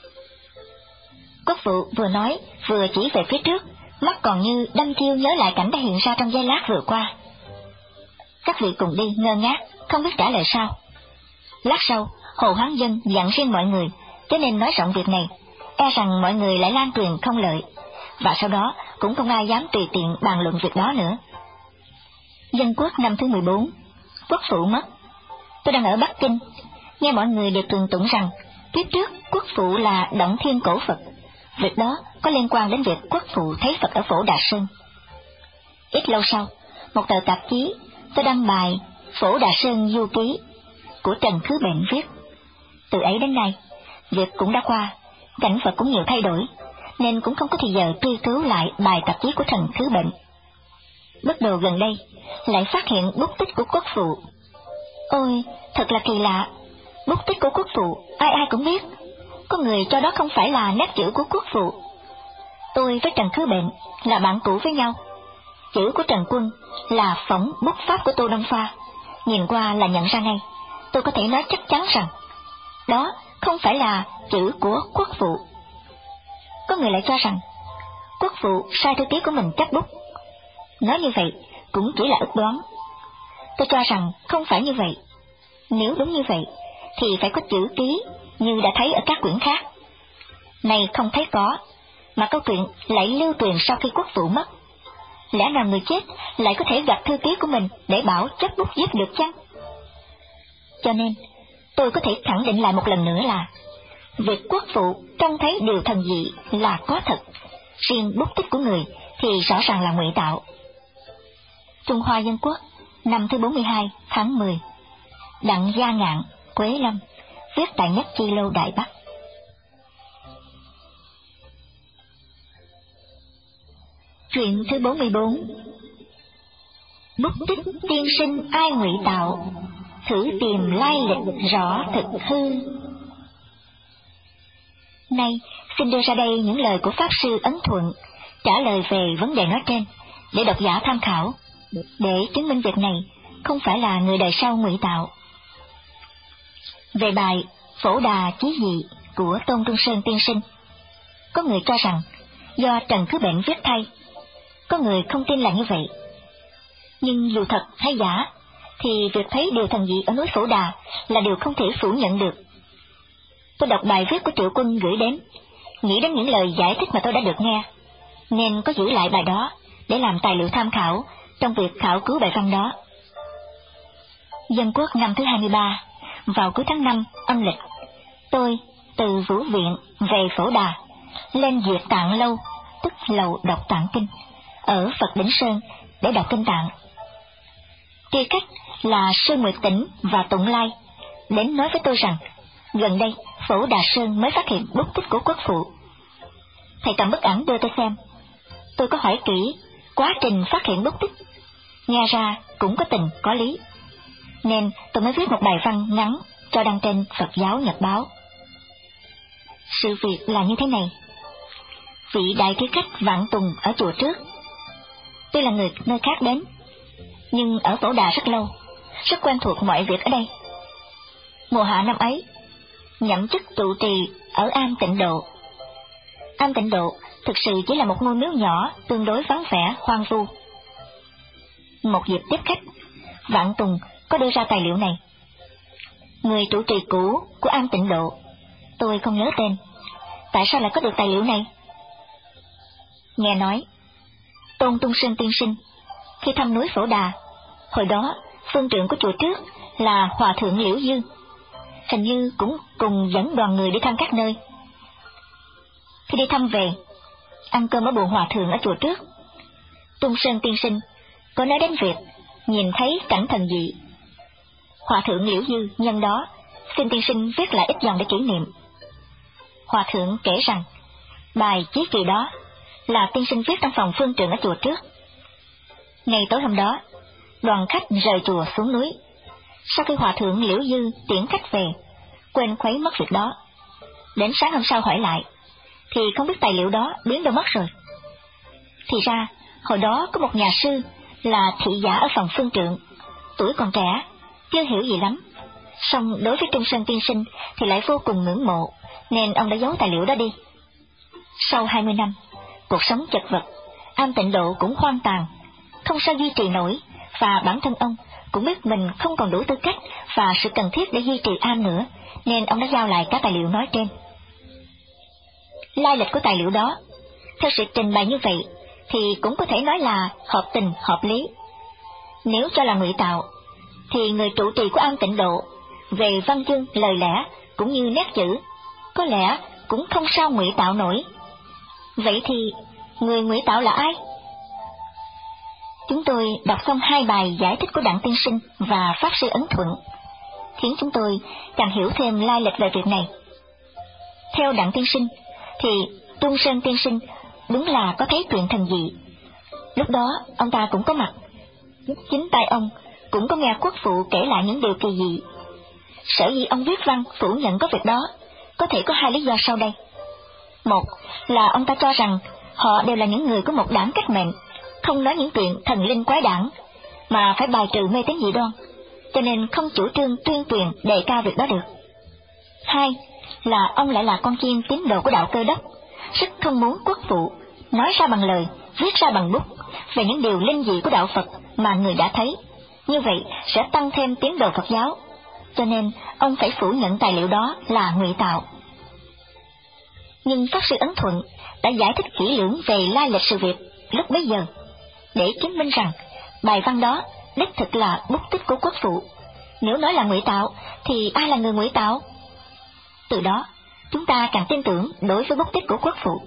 Quốc phụ vừa nói vừa chỉ về phía trước, mắt còn như đăm chiêu nhớ lại cảnh đã hiện ra trong giây lát vừa qua. Các vị cùng đi ngơ ngác, không biết trả lời sao. Lát sau, Hồ Hoáng Dân dặn riêng mọi người, cho nên nói rộng việc này, e rằng mọi người lại lan truyền không lợi, và sau đó cũng không ai dám tùy tiện bàn luận việc đó nữa. Dân quốc năm thứ mười bốn, quốc phụ mất. Tôi đang ở Bắc Kinh, nghe mọi người đều tường tụng rằng kiếp trước quốc phụ là Động Thiên Cổ Phật. Việc đó có liên quan đến việc quốc phụ thấy Phật ở Phổ Đà Sơn. Ít lâu sau, một tờ tạp chí, tôi đăng bài Phổ Đà Sơn Du Ký của Trần Khứ Bệnh viết. Từ ấy đến nay, việc cũng đã qua, cảnh vật cũng nhiều thay đổi, nên cũng không có thời giờ truy cứu lại bài tạp chí của Trần Khứ Bệnh. Bất đồ gần đây, lại phát hiện bút tích của quốc phụ. Ôi, thật là kỳ lạ, bút tích của quốc phụ ai ai cũng biết, có người cho đó không phải là nét chữ của quốc phụ. Tôi với Trần Khứ Bệnh là bạn cũ với nhau, chữ của Trần Quân là phỏng bút pháp của Tô Đông Pha, nhìn qua là nhận ra ngay. Tôi có thể nói chắc chắn rằng đó không phải là chữ của quốc phụ. Có người lại cho rằng quốc phụ sai thư ký của mình chấp bút. Nói như vậy cũng chỉ là ước đoán. Tôi cho rằng không phải như vậy. Nếu đúng như vậy thì phải có chữ ký như đã thấy ở các quyển khác. Này không thấy có, mà câu chuyện lại lưu truyền sau khi quốc phụ mất. Lẽ nào người chết lại có thể gặp thư ký của mình để bảo chấp bút viết được chăng? Cho nên tôi có thể khẳng định lại một lần nữa là việc quốc phụ trông thấy điều thần dị là có thật, riêng bút tích của người thì rõ ràng là ngụy tạo. Trung Hoa Dân Quốc, năm thứ bốn mươi hai tháng mười. Đặng Gia Ngạn, Quế Lâm, viết tại Nhất Chi Lô Đại Bắc. Chuyện thứ bốn mươi bốn. Bút tích tiên sinh ai ngụy tạo, thử tìm lai lịch rõ thực hư. Nay xin đưa ra đây những lời của Pháp Sư Ấn Thuận trả lời về vấn đề nói trên, để độc giả tham khảo, để chứng minh việc này không phải là người đời sau ngụy tạo. Về bài Phổ Đà Chí Dị của Tôn Trung Sơn tiên sinh, có người cho rằng do Trần Khứ Bệnh viết thay, có người không tin là như vậy. Nhưng dù thật hay giả, thì việc thấy điều thần dị ở núi Phổ Đà là điều không thể phủ nhận được. Tôi đọc bài viết của Triệu Quân gửi đến, nghĩ đến những lời giải thích mà tôi đã được nghe, nên có giữ lại bài đó để làm tài liệu tham khảo trong việc khảo cứu bài văn đó. Dân Quốc năm thứ hai mươi ba, vào cuối tháng năm âm lịch, tôi từ Vũ Viện về Phổ Đà, lên Diệt Tạng Lâu, tức lầu đọc Tạng Kinh, ở Phật Đỉnh Sơn để đọc kinh tạng. Tri khách là Sư Nguyệt Tĩnh và Tụng Lai đến nói với tôi rằng gần đây Phổ Đà Sơn mới phát hiện bút tích của quốc phụ. Thầy cầm bức ảnh đưa tôi xem. Tôi có hỏi kỹ quá trình phát hiện bút tích, nghe ra cũng có tình có lý, nên tôi mới viết một bài văn ngắn cho đăng trên Phật Giáo Nhật Báo. Sự việc là như thế này. Vị đại tri khách Vạn Tùng ở chùa trước, tôi là người nơi khác đến, nhưng ở Phổ Đà rất lâu, rất quen thuộc mọi việc ở đây. Mùa hạ năm ấy, nhậm chức trụ trì ở Am Tịnh Độ. Am Tịnh Độ thực sự chỉ là một ngôi miếu nhỏ tương đối vắng vẻ, hoang vu. Một dịp tiếp khách, Vạn Tùng có đưa ra tài liệu này. Người trụ trì cũ của Am Tịnh Độ, tôi không nhớ tên, tại sao lại có được tài liệu này? Nghe nói Tôn Trung Sơn tiên sinh khi thăm núi Phổ Đà, hồi đó phương trưởng của chùa trước là Hòa Thượng Liễu Dương, hình như cũng cùng dẫn đoàn người đi thăm các nơi. Khi đi thăm về, ăn cơm ở buồng Hòa Thượng ở chùa trước, Trung Sơn tiên sinh có nói đến việc nhìn thấy cảnh thần dị. Hòa Thượng Liễu Dư nhân đó xin tiên sinh viết lại ít dòng để kỷ niệm. Hòa Thượng kể rằng bài chí kỳ đó là tiên sinh viết trong phòng phương trưởng ở chùa trước. Ngày tối hôm đó, đoàn khách rời chùa xuống núi. Sau khi Hòa Thượng Liễu Dư tiễn khách về, quên khuấy mất việc đó. Đến sáng hôm sau hỏi lại, thì không biết tài liệu đó biến đâu mất rồi. Thì ra, hồi đó có một nhà sư là thị giả ở phòng phương trượng, tuổi còn trẻ, chưa hiểu gì lắm. Song đối với Trung Sơn tiên sinh thì lại vô cùng ngưỡng mộ, nên ông đã giấu tài liệu đó đi. Sau hai mươi năm, cuộc sống chật vật, Am Tịnh Độ cũng hoang tàn, không sao duy trì nổi, và bản thân ông cũng biết mình không còn đủ tư cách và sự cần thiết để duy trì am nữa, nên ông đã giao lại các tài liệu nói trên. Lai lịch của tài liệu đó, theo sự trình bày như vậy, thì cũng có thể nói là hợp tình hợp lý. Nếu cho là ngụy tạo, thì người trụ trì của Am Tịnh Độ về văn chương, lời lẽ cũng như nét chữ, có lẽ cũng không sao ngụy tạo nổi. Vậy thì người ngụy tạo là ai? Chúng tôi đọc xong hai bài giải thích của Đặng tiên sinh và Pháp sư Ấn Thuận, khiến chúng tôi càng hiểu thêm lai lịch về việc này. Theo Đặng tiên sinh, thì Trung Sơn tiên sinh đúng là có thấy chuyện thần dị. Lúc đó ông ta cũng có mặt, chính tay ông cũng có nghe quốc phụ kể lại những điều kỳ dị. Sở dĩ ông viết văn phủ nhận có việc đó, có thể có hai lý do sau đây. Một là ông ta cho rằng họ đều là những người của một đảng cách mệnh, không nói những chuyện thần linh quái đản, mà phải bài trừ mê tín dị đoan, cho nên không chủ trương tuyên truyền đề cao việc đó được. Hai là ông lại là con chim tín đồ của đạo Cơ Đốc, rất không muốn quốc phụ nói ra bằng lời, viết ra bằng bút về những điều linh dị của đạo Phật mà người đã thấy, như vậy sẽ tăng thêm tín đồ Phật giáo, cho nên ông phải phủ nhận tài liệu đó là ngụy tạo. Nhưng Pháp sư Ấn Thuận đã giải thích kỹ lưỡng về lai lịch sự việc lúc bấy giờ, để chứng minh rằng bài văn đó đích thực là bút tích của quốc phụ. Nếu nói là ngụy tạo, thì ai là người ngụy tạo? Từ đó, chúng ta càng tin tưởng đối với bút tích của quốc phụ.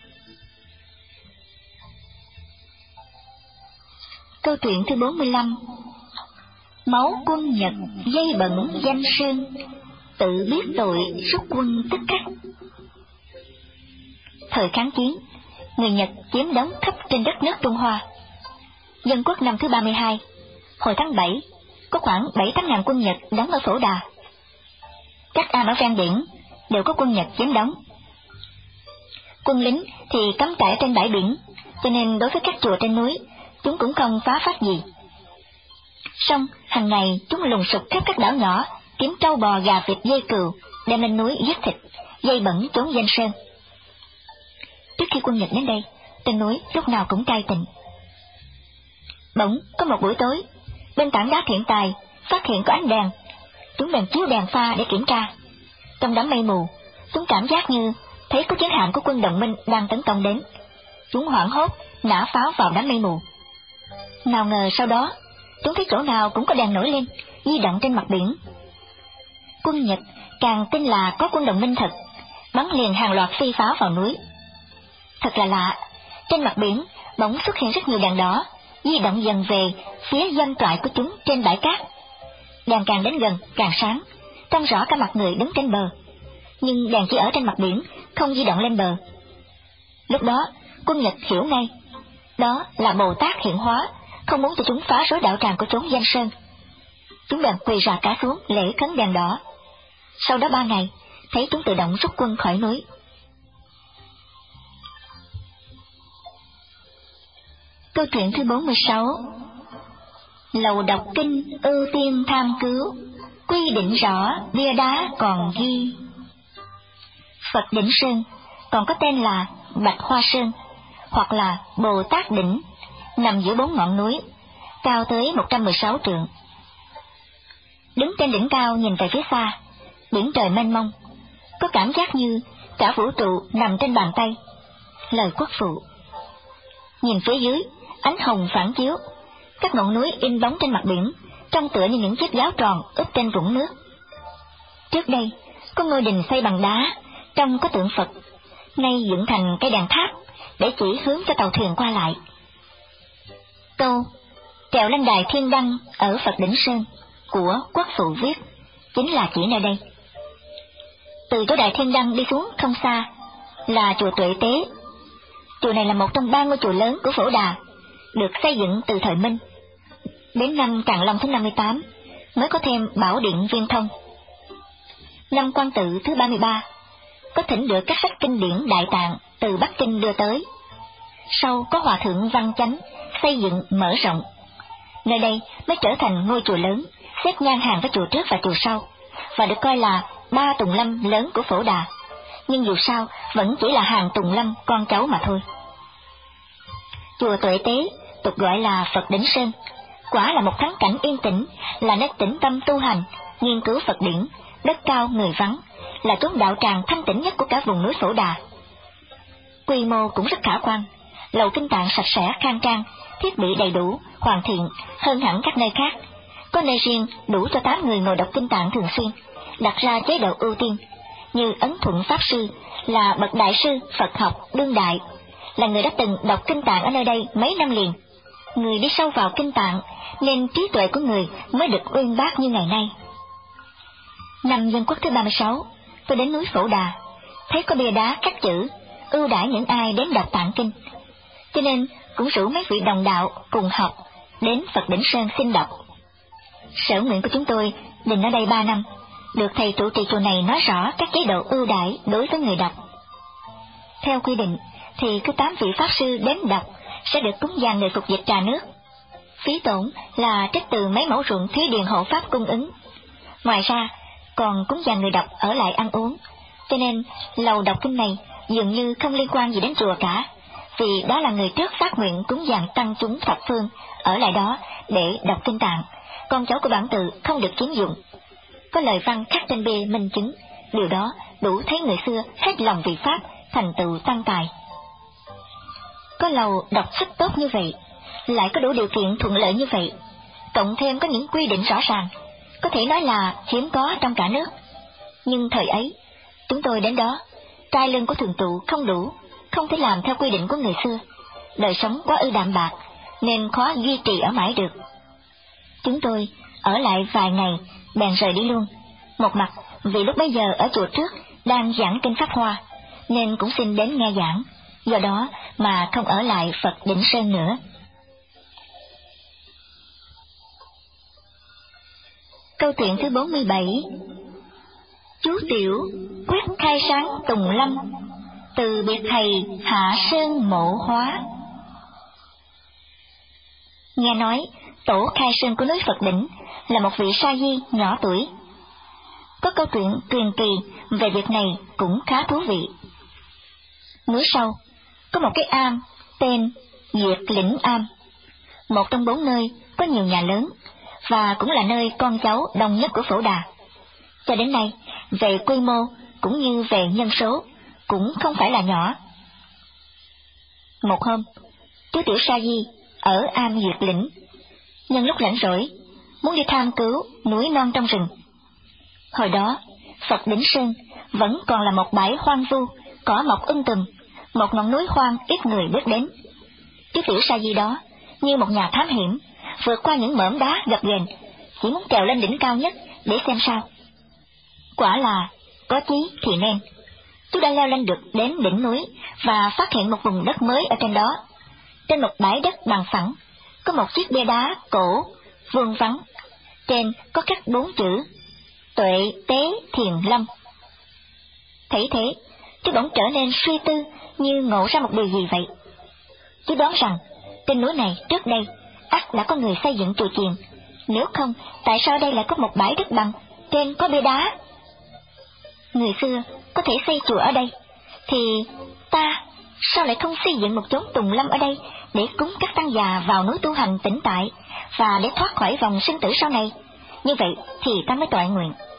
Câu chuyện thứ bốn mươi lăm. Máu quân Nhật dây bẩn danh sơn, tự biết tội rút quân tức khắc. Thời kháng chiến, người Nhật chiếm đóng khắp trên đất nước Trung Hoa. Dân quốc năm thứ ba mươi hai, hồi tháng bảy, có khoảng bảy tám ngàn quân Nhật đóng ở Phổ Đà. Các am ở ven biển đều có quân Nhật chiếm đóng. Quân lính thì cắm trại trên bãi biển, cho nên đối với các chùa trên núi, chúng cũng không phá phách gì. Song hàng ngày chúng lùng sục khắp các đảo nhỏ, kiếm trâu bò gà vịt dây cừu, đem lên núi giết thịt, dây bẩn trốn danh sơn. Trước khi quân Nhật đến đây, trên núi lúc nào cũng cai tịnh. Bỗng có một buổi tối, bên tảng đá Thiện Tài phát hiện có ánh đèn, chúng bèn chiếu đèn pha để kiểm tra. Trong đám mây mù, chúng cảm giác như thấy có chiến hạm của quân đồng minh đang tấn công đến. Chúng hoảng hốt nã pháo vào đám mây mù. Nào ngờ sau đó, chúng thấy chỗ nào cũng có đèn nổi lên, di động trên mặt biển. Quân Nhật càng tin là có quân đồng minh thật, bắn liền hàng loạt phi pháo vào núi. Thật là lạ, trên mặt biển bỗng xuất hiện rất nhiều đèn đỏ, di động dần về phía doanh trại của chúng trên bãi cát. Đèn càng đến gần càng sáng, trông rõ cả mặt người đứng trên bờ, nhưng đèn chỉ ở trên mặt biển, không di động lên bờ. Lúc đó quân Nhật hiểu ngay, đó là Bồ Tát hiện hóa, không muốn cho chúng phá rối đạo tràng của chốn danh sơn. Chúng bèn quỳ rà cả xuống lễ khấn đèn đỏ. Sau đó ba ngày, thấy chúng tự động rút quân khỏi núi. Câu chuyện thứ bốn mươi sáu. Lầu đọc kinh ưu tiên tham cứu, quy định rõ bia đá còn ghi. Phật Đỉnh Sơn còn có tên là Bạch Hoa Sơn, hoặc là Bồ Tát Đỉnh, nằm giữa bốn ngọn núi, cao tới một trăm mười sáu trượng. Đứng trên đỉnh cao nhìn về phía xa, biển trời mênh mông, có cảm giác như cả vũ trụ nằm trên bàn tay. Lời quốc phụ. Nhìn phía dưới, ánh hồng phản chiếu, các ngọn núi in bóng trên mặt biển, trông tựa như những chiếc gáo tròn úp trên vũng nước. Trước đây, có ngôi đình xây bằng đá, trông có tượng Phật, nay dựng thành cây đèn tháp để chỉ hướng cho tàu thuyền qua lại. Câu trèo lên đài thiên đăng ở Phật Đỉnh Sơn của quốc phụ viết chính là chỉ nơi đây. Từ chỗ đài thiên đăng đi xuống không xa là chùa Tuệ Tế. Chùa này là một trong ba ngôi chùa lớn của Phổ Đà, được xây dựng từ thời Minh. Đến năm Càn Long thứ năm mươi tám mới có thêm Bảo Điện Viên Thông. Năm Quan Tự thứ ba mươi ba có thỉnh được các sách kinh điển Đại Tạng từ Bắc Kinh đưa tới. Sau có Hòa Thượng Văn Chánh xây dựng mở rộng. Nơi đây mới trở thành ngôi chùa lớn, xếp ngang hàng với chùa trước và chùa sau, và được coi là ba tùng lâm lớn của Phổ Đà. Nhưng dù sao vẫn chỉ là hàng tùng lâm con cháu mà thôi. Chùa Tuệ Tế, tục gọi là Phật Đỉnh Sơn, quả là một thắng cảnh yên tĩnh, là nơi tĩnh tâm tu hành, nghiên cứu Phật điển, đất cao người vắng, là chốn đạo tràng thanh tĩnh nhất của cả vùng núi Phổ Đà. Quy mô cũng rất khả quan, lầu kinh tạng sạch sẽ khang trang, thiết bị đầy đủ, hoàn thiện hơn hẳn các nơi khác. Có nơi riêng đủ cho tám người ngồi đọc kinh tạng thường xuyên, đặt ra chế độ ưu tiên, như Ấn Thuận Pháp Sư là bậc đại sư Phật học đương đại, là người đã từng đọc kinh tạng ở nơi đây mấy năm liền. người đi sâu vào kinh tạng, nên trí tuệ của người mới được uyên bác như ngày nay. Năm Dân Quốc thứ ba mươi sáu, tôi đến núi Phổ Đà, thấy có bia đá khắc chữ ưu đãi những ai đến đọc tạng kinh, cho nên cũng rủ mấy vị đồng đạo cùng học đến Phật Đỉnh Sơn xin đọc. Sở nguyện của chúng tôi định ở đây ba năm, được thầy trụ trì chùa này nói rõ các chế độ ưu đãi đối với người đọc. Theo quy định thì cứ tám vị pháp sư đến đọc sẽ được cúng dường người phục dịch trà nước. Phí tổn là trích từ mấy mẫu ruộng thí điền hộ pháp cung ứng. Ngoài ra còn cúng dường người đọc ở lại ăn uống, cho nên lầu đọc kinh này dường như không liên quan gì đến chùa cả, vì đó là người trước phát nguyện cúng dường tăng chúng thập phương ở lại đó để đọc kinh tạng, con cháu của bản tự không được chiếm dụng. Có lời văn khắc trên bia minh chứng, điều đó đủ thấy người xưa hết lòng vì pháp, thành tựu tăng tài. Có lầu đọc sách tốt như vậy, lại có đủ điều kiện thuận lợi như vậy, cộng thêm có những quy định rõ ràng, có thể nói là hiếm có trong cả nước. Nhưng thời ấy, chúng tôi đến đó, trai lương của thường trụ không đủ, không thể làm theo quy định của người xưa, đời sống quá ư đạm bạc, nên khó duy trì ở mãi được. Chúng tôi ở lại vài ngày, bèn rời đi luôn. Một mặt vì lúc bấy giờ ở chùa trước đang giảng kinh Pháp Hoa, nên cũng xin đến nghe giảng, do đó mà không ở lại Phật Đỉnh Sơn nữa. Câu chuyện thứ bốn mươi bảy. Chú Tiểu quyết khai sáng Tùng Lâm, từ biệt thầy hạ sơn mộ hóa. Nghe nói tổ khai sơn của núi Phật Đỉnh là một vị sa di nhỏ tuổi. Có câu chuyện truyền kỳ về việc này cũng khá thú vị. Núi sau có một cái am tên Diệt Lĩnh Am, một trong bốn nơi có nhiều nhà lớn, và cũng là nơi con cháu đông nhất của Phổ Đà. Cho đến nay, về quy mô cũng như về nhân số cũng không phải là nhỏ. Một hôm, chú Tiểu Sa Di ở am Diệt Lĩnh, nhân lúc rảnh rỗi muốn đi tham cứu núi non trong rừng. Hồi đó, Phật Đỉnh Sơn vẫn còn là một bãi hoang vu, cỏ mọc um tùm, một ngọn núi hoang ít người biết đến. Chú Tiểu Sa Di đó như một nhà thám hiểm, vượt qua những mỏm đá gập ghềnh, chỉ muốn trèo lên đỉnh cao nhất để xem sao. Quả là có chí thì nên, chú đã leo lên được đến đỉnh núi và phát hiện một vùng đất mới ở trên đó. Trên một bãi đất bằng phẳng có một chiếc bia đá cổ vuông vắn, trên có khắc bốn chữ Tuệ Tế Thiền Lâm. Thấy thế, chú bỗng trở nên suy tư, như ngộ ra một điều gì vậy. Chú đoán rằng trên núi này trước đây ắt đã có người xây dựng chùa chiền, nếu không tại sao đây lại có một bãi đất bằng, trên có bia đá? Người xưa có thể xây chùa ở đây, thì ta sao lại không xây dựng một chốn tùng lâm ở đây để cúng các tăng già vào núi tu hành tĩnh tại, và để thoát khỏi vòng sinh tử sau này? Như vậy thì ta mới toại nguyện.